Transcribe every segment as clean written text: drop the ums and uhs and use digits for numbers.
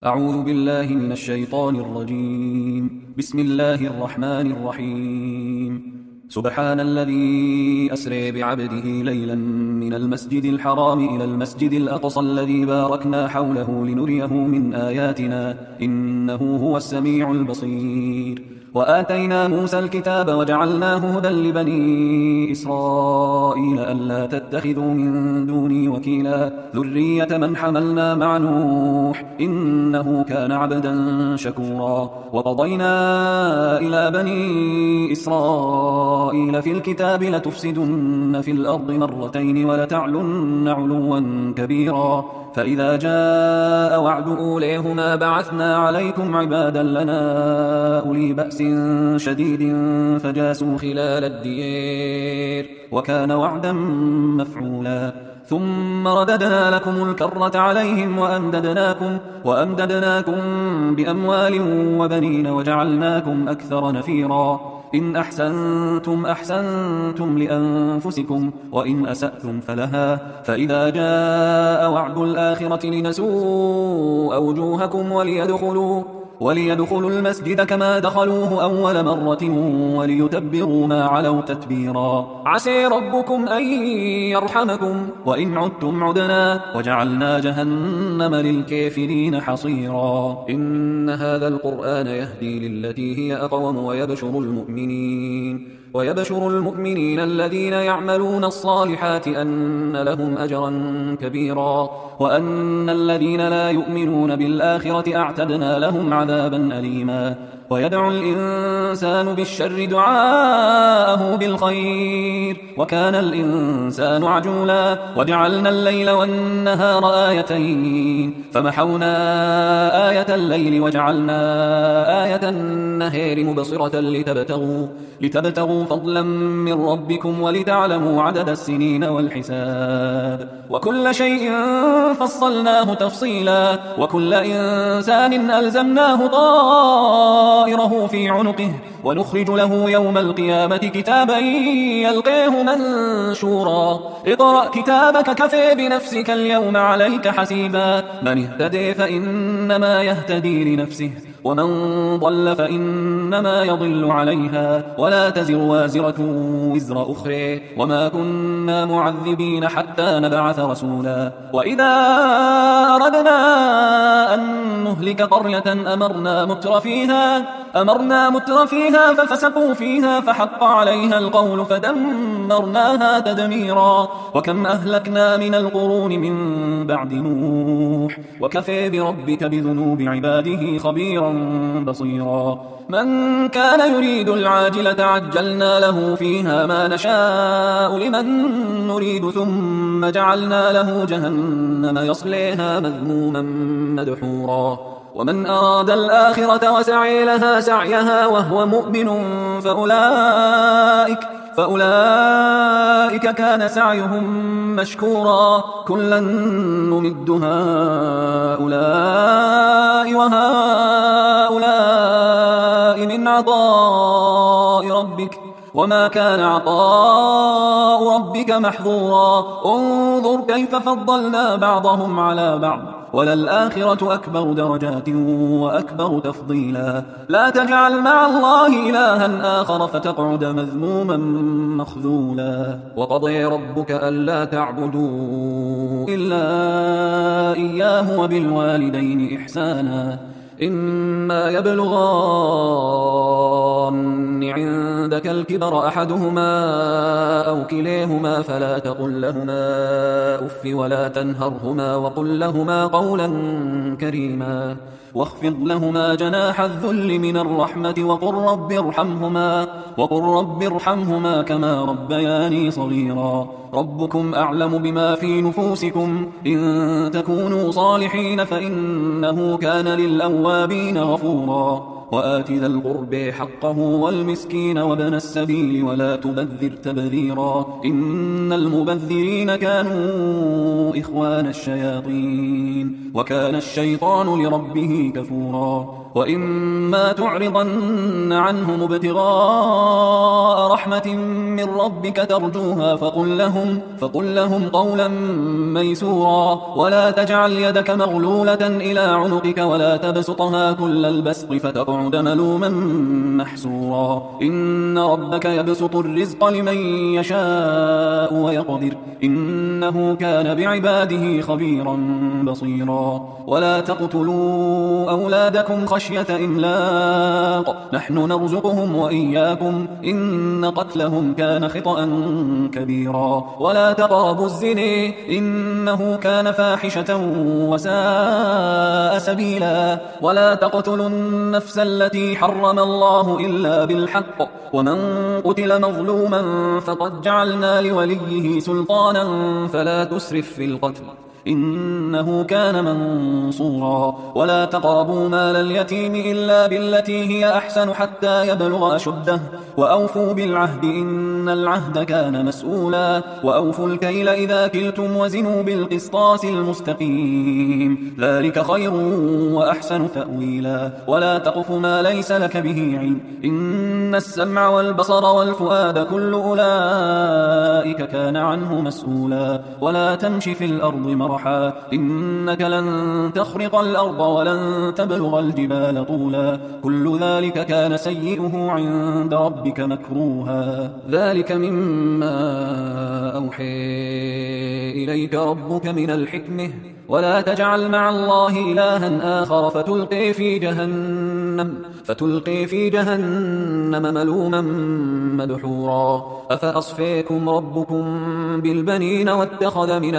أعوذ بالله من الشيطان الرجيم. بسم الله الرحمن الرحيم. سبحان الذي أسري بعبده ليلا من المسجد الحرام إلى المسجد الأقصى الذي باركنا حوله لنريه من آياتنا إنه هو السميع البصير. وآتينا موسى الكتاب وجعلناه هدى لبني إسرائيل ألا تتخذوا من دوني وكيلا ذرية من حملنا مع نوح إنه كان عبدا شكورا. وقضينا إلى بني إسرائيل في الكتاب لتفسدن في الأرض مرتين ولتعلن علوا كبيرا. فإذا جاء وعد أوليهما بعثنا عليكم عبادا لنا أولي بأس شديد فجاسوا خلال الديار وكان وعدا مفعولا. ثم رددنا لكم الكرة عليهم وأمددناكم بأموال وبنين وجعلناكم أكثر نفيرا. إن أحسنتم لأنفسكم وإن أسأتم فلها. فإذا جاء وعد الآخرة لنسوء وجوهكم وليدخلوا المسجد كما دخلوه أول مرة وليتبروا ما علوا تتبيرا. عسى ربكم أن يرحمكم وإن عدتم عدنا وجعلنا جهنم للكافرين حصيرا. إن هذا القرآن يهدي للتي هي أقوم ويبشر المؤمنين الذين يعملون الصالحات أن لهم أجرا كبيرا وأن الذين لا يؤمنون بالآخرة أعتدنا لهم عذابا أليما. ويدعو الإنسان بالشر دعاءه بالخير وكان الإنسان عجولا. وجعلنا الليل والنهار آيتين فمحونا آية الليل وجعلنا آية النهار مبصرة لتبتغوا فضلا من ربكم ولتعلموا عدد السنين والحساب. وكل شيء فصلناه تفصيلا وكل إنسان ألزمناه طائره في عنقه ونخرج له يوم القيامة كتابا يلقيه منشورا. اقرأ كتابك كفى بنفسك اليوم عليك حسيبا. من اهتدي فإنما يهتدي لنفسه ومن ضل فإنما يضل عليها ولا تزر وازرة وزر أخرى وما كنا معذبين حتى نبعث رسولا. وإذا أردنا أن نهلك قرية أمرنا متر فيها ففسقوا فيها فحق عليها القول فدمرناها تدميرا. وكم أهلكنا من القرون من بعد نوح وكفى بربك بذنوب عباده خبيرا بصيرا. من كان يريد العاجلة عجلنا له فيها ما نشاء لمن نريد ثم جعلنا له جهنم يصليها مذموما مدحورا. ومن أراد الآخرة وسعي لها سعيها وهو مؤمن فأولئك كان سعيهم مشكورا. كلا نمد هؤلاء وهؤلاء من عطاء ربك وما كان عطاء ربك محظورا. انظر كيف فضلنا بعضهم على بعض وللآخرة أكبر درجات وأكبر تفضيلا. لا تجعل مع الله إلها آخر فتقعد مذموما مخذولا. وقضي ربك ألا تعبدوا إلا إياه وبالوالدين إحسانا. إما يبلغن عندك الكبر أحدهما أو كليهما فلا تقل لهما أف ولا تنهرهما وقل لهما قولا كريما. واخفض لهما جناح الذل من الرحمة وقل رب ارحمهما كما ربياني صغيرا. ربكم أعلم بما في نفوسكم إن تكونوا صالحين فإنه كان للأوابين غفورا. وآت ذا القرب حقه والمسكين وابن السبيل ولا تبذر تبذيرا إن المبذرين كانوا إخوان الشياطين وكان الشيطان لربه كفورا وإما تعرضن عنهم ابتغاء رحمة من ربك ترجوها فقل لهم قولا ميسورا ولا تجعل يدك مغلولة إلى عنقك ولا تبسطها كل البسط فتقعد ملوما محسورا إن ربك يبسط الرزق لمن يشاء ويقدر إنه كان بعباده خبيرا بصيرا ولا تقتلوا أولادكم خشية إملاق نحن نرزقهم وإياكم إن قتلهم كان خطأ كبيرا ولا تقربوا الزنا إنه كان فاحشة وساء سبيلا ولا تقتلوا النفس التي حرم الله إلا بالحق ومن قتل مظلوما فقد جعلنا لوليه سلطانا فلا تسرف في القتل إنه كان منصورا ولا تقربوا مال اليتيم إلا بالتي هي أحسن حتى يبلغ أشده وأوفوا بالعهد إن العهد كان مسؤولا وأوفوا الكيل إذا كلتم وزنوا بالقسطاس المستقيم ذلك خير وأحسن تأويلا ولا تقف ما ليس لك به علم إن السمع والبصر والفؤاد كل أولئك كان عنه مسؤولا ولا تمش في الأرض مرحا إنك لن تخرق الأرض ولن تبلغ الجبال طولا كل ذلك كان سيئه عند ربك مكروها ذلك مما أوحي إليك ربك من الحكمة ولا تجعل مع الله إلها آخر فتلقي في جهنم ملوما مدحورا أفأصفيكم ربكم بالبنين واتخذ من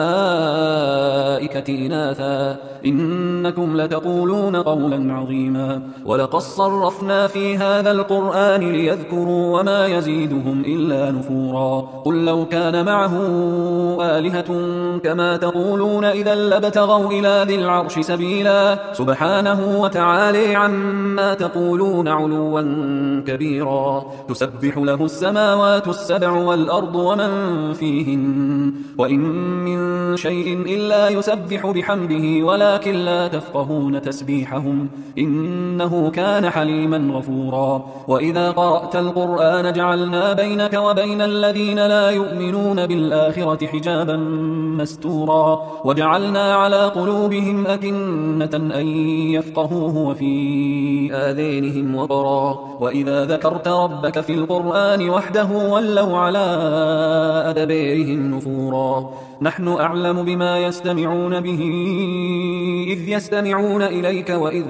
الملائكة إناثا إنكم لتقولون قولا عظيما ولقد صرفنا في هذا القرآن ليذكروا وما يزيدهم إلا نفورا قل لو كان معه آلهة كما تقولون إذا لابتغوا إلى ذي العرش سبيلا سبحانه وتعالى عما تقولون علوا كبيرا تسبح له السماوات السبع والأرض ومن فيهن وإن من شيء إلا يسبح بحمده ولكن لا تفقهون تسبيحهم إنه كان حليما غفورا وإذا قرأت القرآن جعلنا بينك وبين الذين لا يؤمنون بالآخرة حجابا مستورا وجعلنا على قلوبهم أكنة أن يفقهوه وفي آذانهم وقرا وإذا ذكرت ربك في القرآن وحده ولوا على أدبارهم نفورا نحن أعلم بما يستمعون به إذ يستمعون إليك وإذ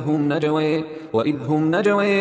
هم نجوى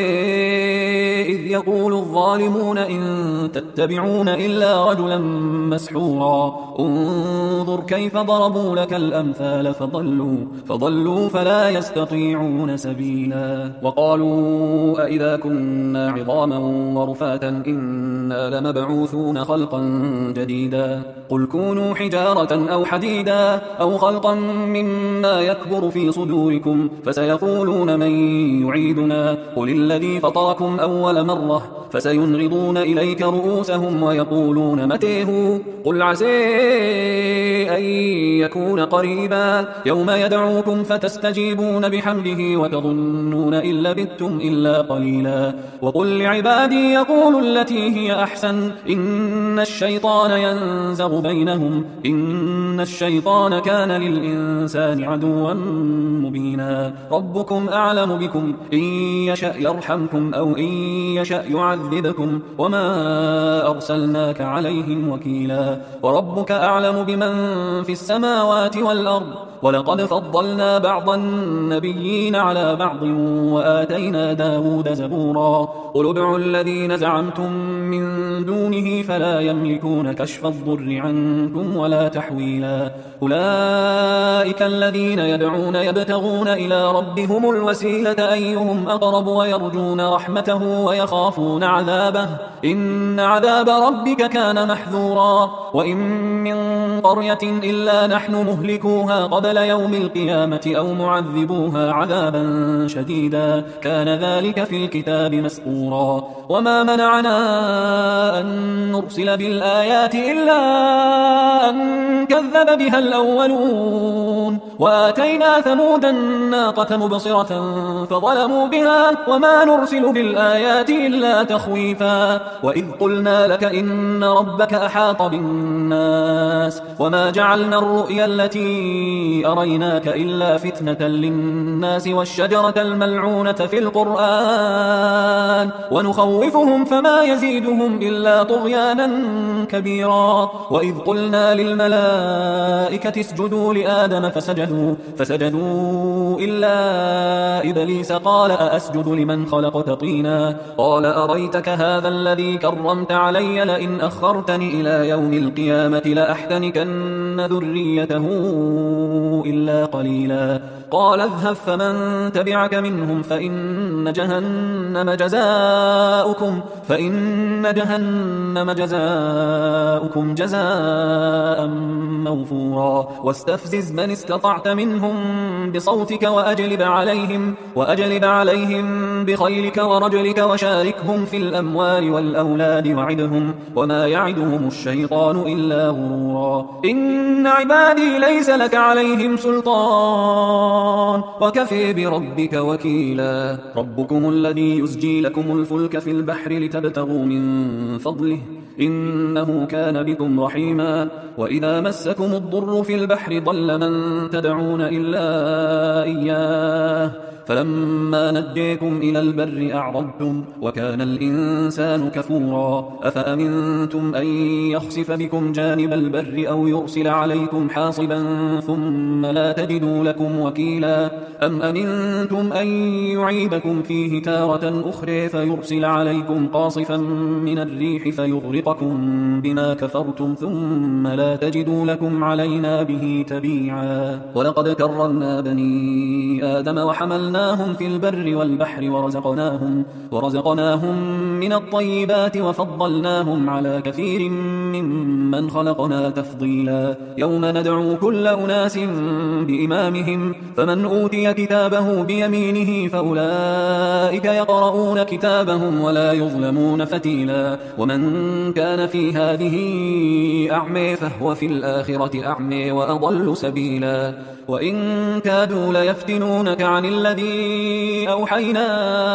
إذ يقول الظالمون إن تتبعون إلا رجلا مسحورا انظر كيف ضربوا لك الأمثال فضلوا فلا يستطيعون سبيلا وقالوا أئذا كنا عظاما ورفاتا إنا لمبعوثون خلقا جديدا قل كونوا حجارة أو حديدا أو خلقا مما يكبر في صدوركم فسيقولون من يعيدنا قل الذي فطركم أول مرة فسينغضون إليك رؤوسهم ويقولون متى هو قل عسى أن يكون قريبا يوم يدعوكم فتستجيبون بحمده وتظنون إن لبثتم إلا قليلا وقل لعبادي يقولوا التي هي أحسن إن الشيطان ينزغ بينهم إن الشيطان كان للإنسان عدوا مبينا ربكم أعلم بكم إن يشأ يرحمكم أو إن يشأ يعذبكم وما أرسلناك عليهم وكيلا وربك أعلم بمن في السماوات والأرض ولقد فضلنا بعض النبيين على بعض وآتينا داود زبورا قل ادعوا الذين زعمتم من دونه فلا يملكون كشف الضر عنكم ولا تحويلا أولئك الذين يدعون يبتغون إلى ربهم الوسيلة أيهم أقرب ويرجون رحمته ويخافون عذابه إن عذاب عذاب ربك كان محذورا وإن من قرية إلا نحن مهلكوها قبل يوم القيامة أو معذبوها عذابا شديدا كان ذلك في الكتاب مسطورا وما منعنا أن نرسل بالآيات إلا أن كذب بها الأولون وآتينا ثمود الناقة مبصرة فظلموا بها وما نرسل بالآيات إلا تخويفا وإذ قلنا لك إن ربك أحاط بالناس وما جعلنا الرؤيا التي أريناك إلا فتنة للناس والشجرة الملعونة في القرآن ونخوفهم فما يزيدهم إلا طغيانا كبيرا وإذ قلنا للملائكة اسجدوا لآدم فسجدوا إلا إبليس قال أأسجد لمن خلقت طينا قال أريتك هذا الذي كرمت علي لئن أخرتني إلى يوم القيامة لأحتنكن ذريته إلا قليلا قال اذهب فمن تبعك منهم فإن جهنم جزاؤكم جزاء موفورا واستفزز من استطعت منهم بصوتك وأجلب عليهم بخيلك ورجلك وشاركهم في الأموال والأولاد وعدهم وما يعدهم الشيطان إلا غرورا إن عبادي ليس لك عليهم سلطان وكفي بربك وكيلا ربكم الذي يزجي لكم الفلك في البحر لتبتغوا من فضله إنه كان بكم رحيما وإذا مسكم الضر في البحر ضل من تدعون إلا إياه فلما نجيكم إلى البر أعرضتم وكان الإنسان كفورا أفأمنتم أن يخسف بكم جانب البر أو يرسل عليكم حاصبا ثم لا تجدوا لكم وكيلا أم أمنتم أن يعيدكم فيه تارة أخرى فيرسل عليكم قاصفا من الريح فيغرقكم بما كفرتم ثم لا تجدوا لكم علينا به تبيعا ولقد كرمنا بني آدم وحملناهم في البر والبحر ورزقناهم من الطيبات وفضلناهم على كثير ممن خلقنا تفضيلا يوم ندعو كل أناس بإمامهم فمن أوتي كتابه بيمينه فأولئك يقرؤون كتابهم ولا يظلمون فتيلا ومن كان في هذه أعمى فهو في الآخرة أعمى وأضل سبيلا وإن كادوا ليفتنونك عن الذي أوحينا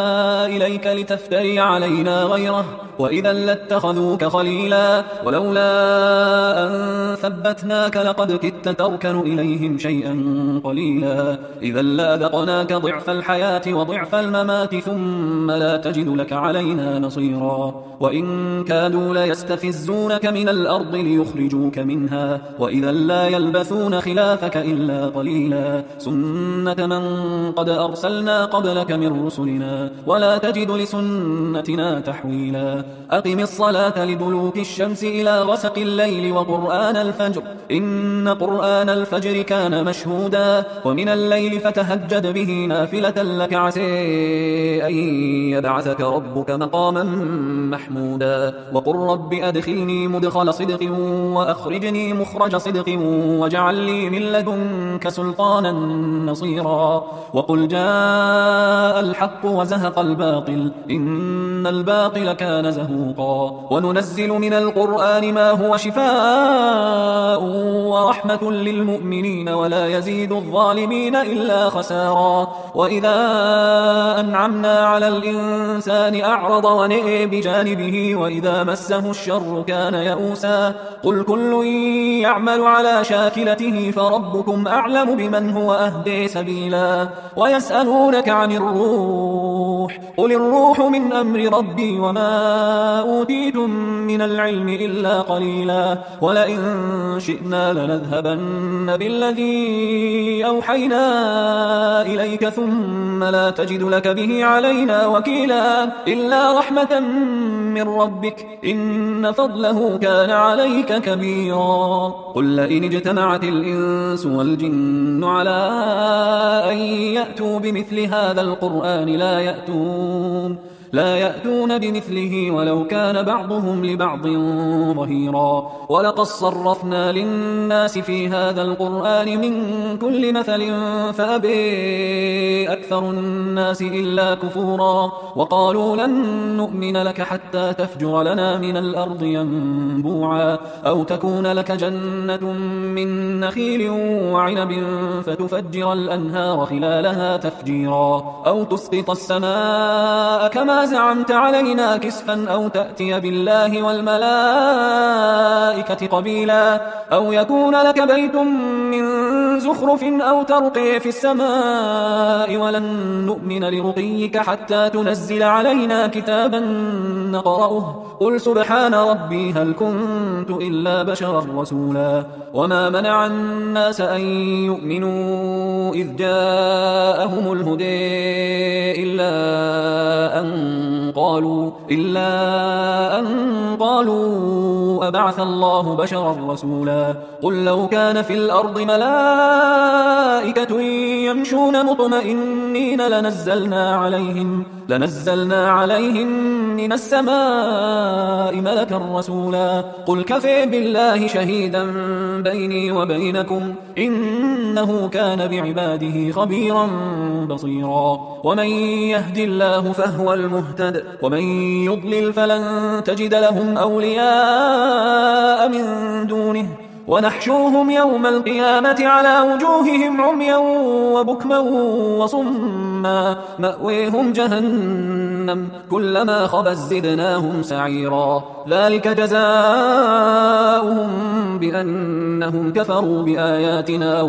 إليك لتفتري علينا غيره وإذا لاتخذوك خليلا ولولا أن ثبتناك لقد كدت تركن إليهم شيئا قليلا إذا لأذقناك ضعف الحياة وضعف الممات ثم لا تجد لك علينا نصيرا وإن كادوا ليستفزونك من الأرض ليخرجوك منها وإذا لا يلبثون خلافك إلا قليلا سنة من قد أرسلنا قبلك من رسلنا ولا تجد لسنتنا تحويلا أقم الصلاة لدلوك الشمس إلى غسق الليل وقرآن الفجر إن قرآن الفجر كان مشهودا ومن الليل فتهجد به نافلة لك عسى أن يبعثك ربك مقاما محمودا وقل رب أدخلني مدخل صدق وأخرجني مخرج صدق واجعل لي من لدنك سلطانا نصيرا وقل جاء الحق وزهق الباطل إن الباطل كان زهوقا وننزل من القرآن ما هو شفاء ورحمة للمؤمنين ولا يزيد الظالمين إلا خسارا وإذا أنعمنا على الإنسان أعرض ونئ بجانبه وإذا مسه الشر كان يئوسا قل كل يعمل على شاكلته فربكم أعلم بمن هو أهدي سبيلا ويسألونك عن الروح قل الروح من أمر ربي وما أوتيتم من العلم إلا قليلا ولئن شئنا لنذهبن بالذي أوحينا إليك ثم لا تجد لك به علينا وكيلا إلا رحمة من ربك إن فضله كان عليك كبيرا قل لئن اجتمعت الإنس والجن على أن يأتوا بمثل هذا القرآن لا يأتون لا يأتون بمثله ولو كان بعضهم لبعض ظهيرا. ولقد صرفنا للناس في هذا القرآن من كل مثل فأبى أكثر الناس إلا كفورا. وقالوا لن نؤمن لك حتى تفجر لنا من الأرض ينبوعا أو تكون لك جنة من نخيل وعنب فتفجر الأنهار خلالها تفجيرا أو تسقط السماء كما زعمت علينا كسفا أو تأتي بالله والملائكة قبيلا أو يكون لك بيت من زخرف أو ترقي في السماء ولن نؤمن لرقيك حتى تنزل علينا كتابا نقرأه قل سبحان ربي هل كنت إلا بشرا رسولا. وما منع الناس أن يؤمنوا إذ جاءهم الهدى إلا أن قالوا أبعث الله بشرا رسولا. قل لو كان في الأرض ملائكة يمشون مطمئنين لنزلنا عليهم من السماء ملكا رسولا. قل كفى بالله شهيدا بيني وبينكم إنه كان بعباده خبيرا بصيرا. ومن يهد الله فهو المهتد ومن يضلل فلن تجد لهم أولياء من دونه ونحشوهم يوم القيامة على وجوههم عميا وبكما وصما مأويهم جهنم كلما خبت زدناهم سعيرا. ذلك جزاؤهم بأنهم كفروا بآياتنا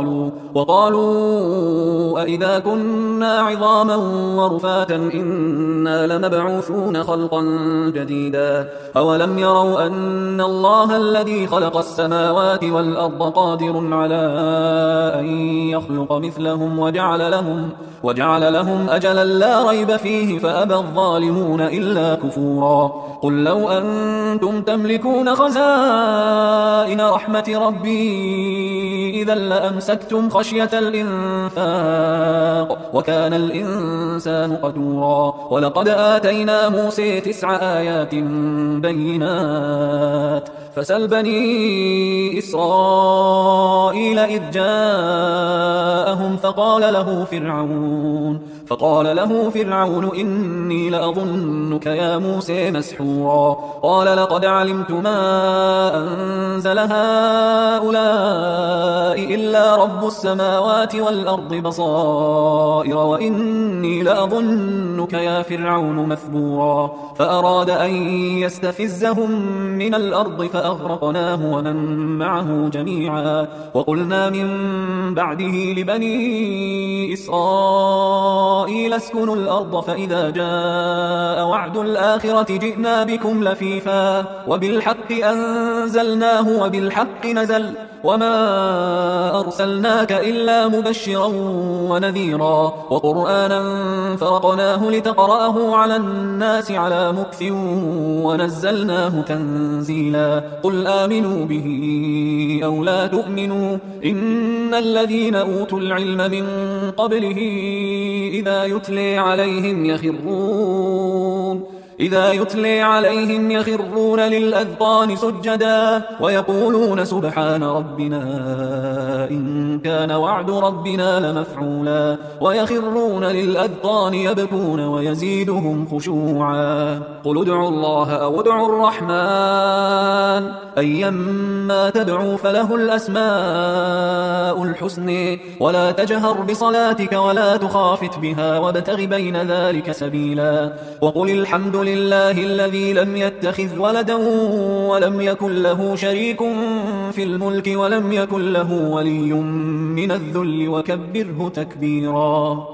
وقالوا أئذا كنا عظاما ورفاتا إنا لمبعوثون خلقا جديدا. أولم يروا أن الله الذي خلق السماوات والأرض قادر على أن يخلق مثلهم وجعل لهم أجلا لا ريب فيه فأبى الظالمون إلا كفورا. قل لو أنتم تملكون خزائن رحمة ربي إذا لأمسكتم خشية الإنفاق وكان الإنسان قتورا. ولقد آتينا موسى 9 آيات بينات فسل بني إسرائيل إذ جاءهم فقال له فرعون إني لأظنك يا موسى مسحورا. قال لقد علمت ما أنزل هؤلاء إلا رب السماوات والأرض بصائر وإني لأظنك يا فرعون مثبورا. فأراد أن يستفزهم من الأرض فأغرقناه ومن معه جميعا. وقلنا من بعده لبني إسرائيل اسكنوا الأرض فإذا جاء وعد الآخرة جئنا بكم لفيفا وبالحق أنزلناه وبالحق نزل وما أرسلناك إلا مبشرا ونذيرا وقرآنا فرقناه لتقرأه على الناس على مكث ونزلناه تنزيلا. قل آمنوا به أو لا تؤمنوا إن الذين أوتوا العلم من قبله إذا يتلي عليهم يخرون للأذقان سجدا ويقولون سبحان ربنا إن كان وعد ربنا لمفعولا ويخرون للأذقان يبكون ويزيدهم خشوعا. قل ادعوا الله أو ادعوا الرحمن أيما تدعوا فله الأسماء الحسن ولا تجهر بصلاتك ولا تخافت بها وابتغ بين ذلك سبيلا. وقل الحمد لله الذي لم يتخذ ولدا ولم يكن له شريك في الملك ولم يكن له ولي من الذل وكبره تكبيرا.